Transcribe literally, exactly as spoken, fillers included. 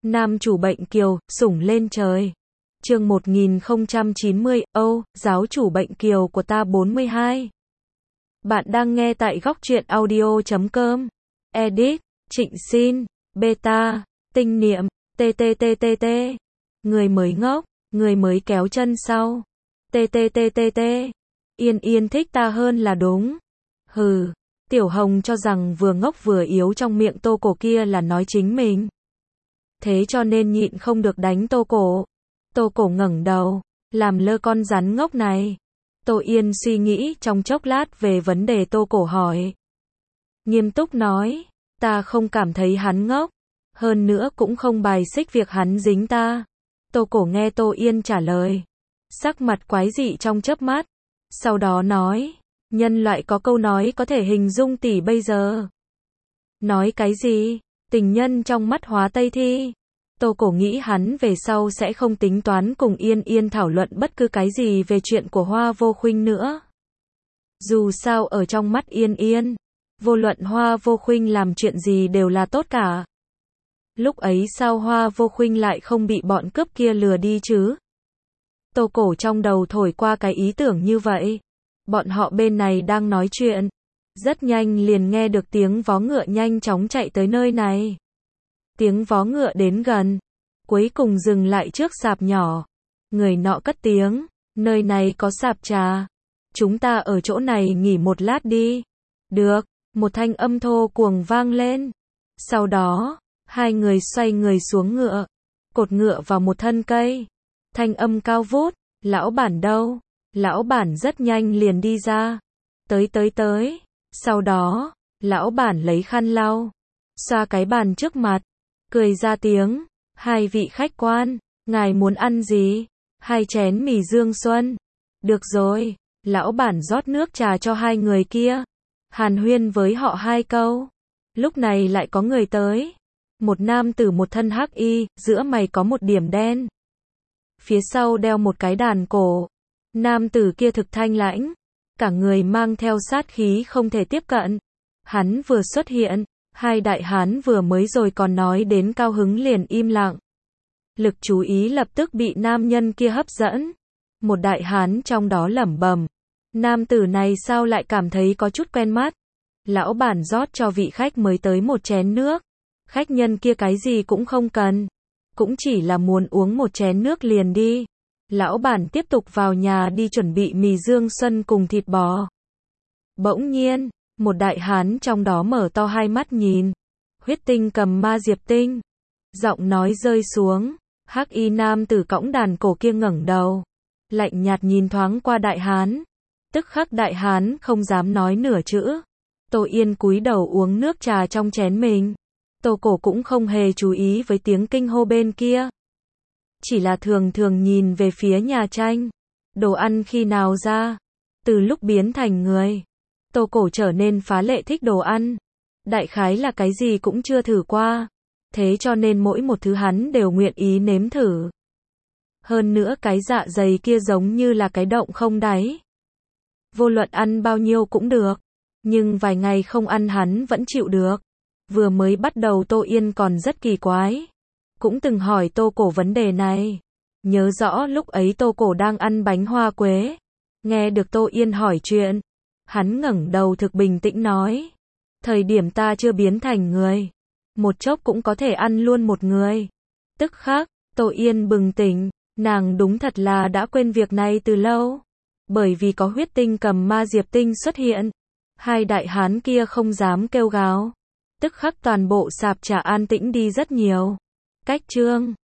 Nam chủ bệnh kiều, sủng lên trời. Chương một nghìn không trăm chín mươi, Âu, giáo chủ bệnh kiều của ta bốn mươi hai. Bạn đang nghe tại góc truyện audio chấm com. Edit, Trịnh Xin, Beta, Tinh Niệm, tttt. Người mới ngốc, người mới kéo chân sau. Tttt. Yên Yên thích ta hơn là đúng. Hừ, Tiểu Hồng cho rằng vừa ngốc vừa yếu trong miệng Tô Cổ kia là nói chính mình. Thế cho nên nhịn không được đánh Tô Cổ. Tô Cổ ngẩng đầu, làm lơ con rắn ngốc này. Tô Yên suy nghĩ trong chốc lát về vấn đề Tô Cổ hỏi. Nghiêm túc nói, ta không cảm thấy hắn ngốc, hơn nữa cũng không bài xích việc hắn dính ta. Tô Cổ nghe Tô Yên trả lời, sắc mặt quái dị trong chớp mắt, sau đó nói, nhân loại có câu nói có thể hình dung tỷ bây giờ. Nói cái gì? Tình nhân trong mắt hóa Tây Thi. Tô Cổ nghĩ hắn về sau sẽ không tính toán cùng Yên Yên thảo luận bất cứ cái gì về chuyện của Hoa Vô Khuynh nữa. Dù sao ở trong mắt Yên Yên, vô luận Hoa Vô Khuynh làm chuyện gì đều là tốt cả. Lúc ấy sao Hoa Vô Khuynh lại không bị bọn cướp kia lừa đi chứ? Tô Cổ trong đầu thổi qua cái ý tưởng như vậy. Bọn họ bên này đang nói chuyện. Rất nhanh liền nghe được tiếng vó ngựa nhanh chóng chạy tới nơi này. Tiếng vó ngựa đến gần, cuối cùng dừng lại trước sạp nhỏ. Người nọ cất tiếng, nơi này có sạp trà. Chúng ta ở chỗ này nghỉ một lát đi. Được, một thanh âm thô cuồng vang lên. Sau đó, hai người xoay người xuống ngựa, cột ngựa vào một thân cây. Thanh âm cao vút, lão bản đâu? Lão bản rất nhanh liền đi ra. Tới tới tới. Sau đó, lão bản lấy khăn lau, xoa cái bàn trước mặt, cười ra tiếng, hai vị khách quan, ngài muốn ăn gì? Hai chén mì Dương Xuân. Được rồi, lão bản rót nước trà cho hai người kia. Hàn huyên với họ hai câu. Lúc này lại có người tới. Một nam tử một thân hắc y, giữa mày có một điểm đen. Phía sau đeo một cái đàn cổ. Nam tử kia thực thanh lãnh, cả người mang theo sát khí không thể tiếp cận. Hắn vừa xuất hiện, hai đại hán vừa mới rồi còn nói đến cao hứng liền im lặng. Lực chú ý lập tức bị nam nhân kia hấp dẫn. Một đại hán trong đó lẩm bẩm, nam tử này sao lại cảm thấy có chút quen mắt. Lão bản rót cho vị khách mới tới một chén nước. Khách nhân kia cái gì cũng không cần, cũng chỉ là muốn uống một chén nước liền đi. Lão bản tiếp tục vào nhà đi chuẩn bị mì Dương Xuân cùng thịt bò. Bỗng nhiên, một đại hán trong đó mở to hai mắt nhìn. Huyết tinh cầm ma Diệp Tinh. Giọng nói rơi xuống, hắc y nam tử cõng đàn cổ kia ngẩng đầu, lạnh nhạt nhìn thoáng qua đại hán. Tức khắc đại hán không dám nói nửa chữ. Tô Yên cúi đầu uống nước trà trong chén mình. Tô Cổ cũng không hề chú ý với tiếng kinh hô bên kia. Chỉ là thường thường nhìn về phía nhà tranh. Đồ ăn khi nào ra? Từ lúc biến thành người, Tô Cổ trở nên phá lệ thích đồ ăn. Đại khái là cái gì cũng chưa thử qua. Thế cho nên mỗi một thứ hắn đều nguyện ý nếm thử. Hơn nữa cái dạ dày kia giống như là cái động không đáy. Vô luận ăn bao nhiêu cũng được. Nhưng vài ngày không ăn hắn vẫn chịu được. Vừa mới bắt đầu Tô Yên còn rất kỳ quái. Cũng từng hỏi Tô Cổ vấn đề này. Nhớ rõ lúc ấy Tô Cổ đang ăn bánh hoa quế. Nghe được Tô Yên hỏi chuyện. Hắn ngẩng đầu thực bình tĩnh nói. Thời điểm ta chưa biến thành người. Một chốc cũng có thể ăn luôn một người. Tức khắc, Tô Yên bừng tỉnh. Nàng đúng thật là đã quên việc này từ lâu. Bởi vì có huyết tinh cầm ma Diệp Tinh xuất hiện. Hai đại hán kia không dám kêu gào. Tức khắc toàn bộ sạp trà an tĩnh đi rất nhiều. Cách chương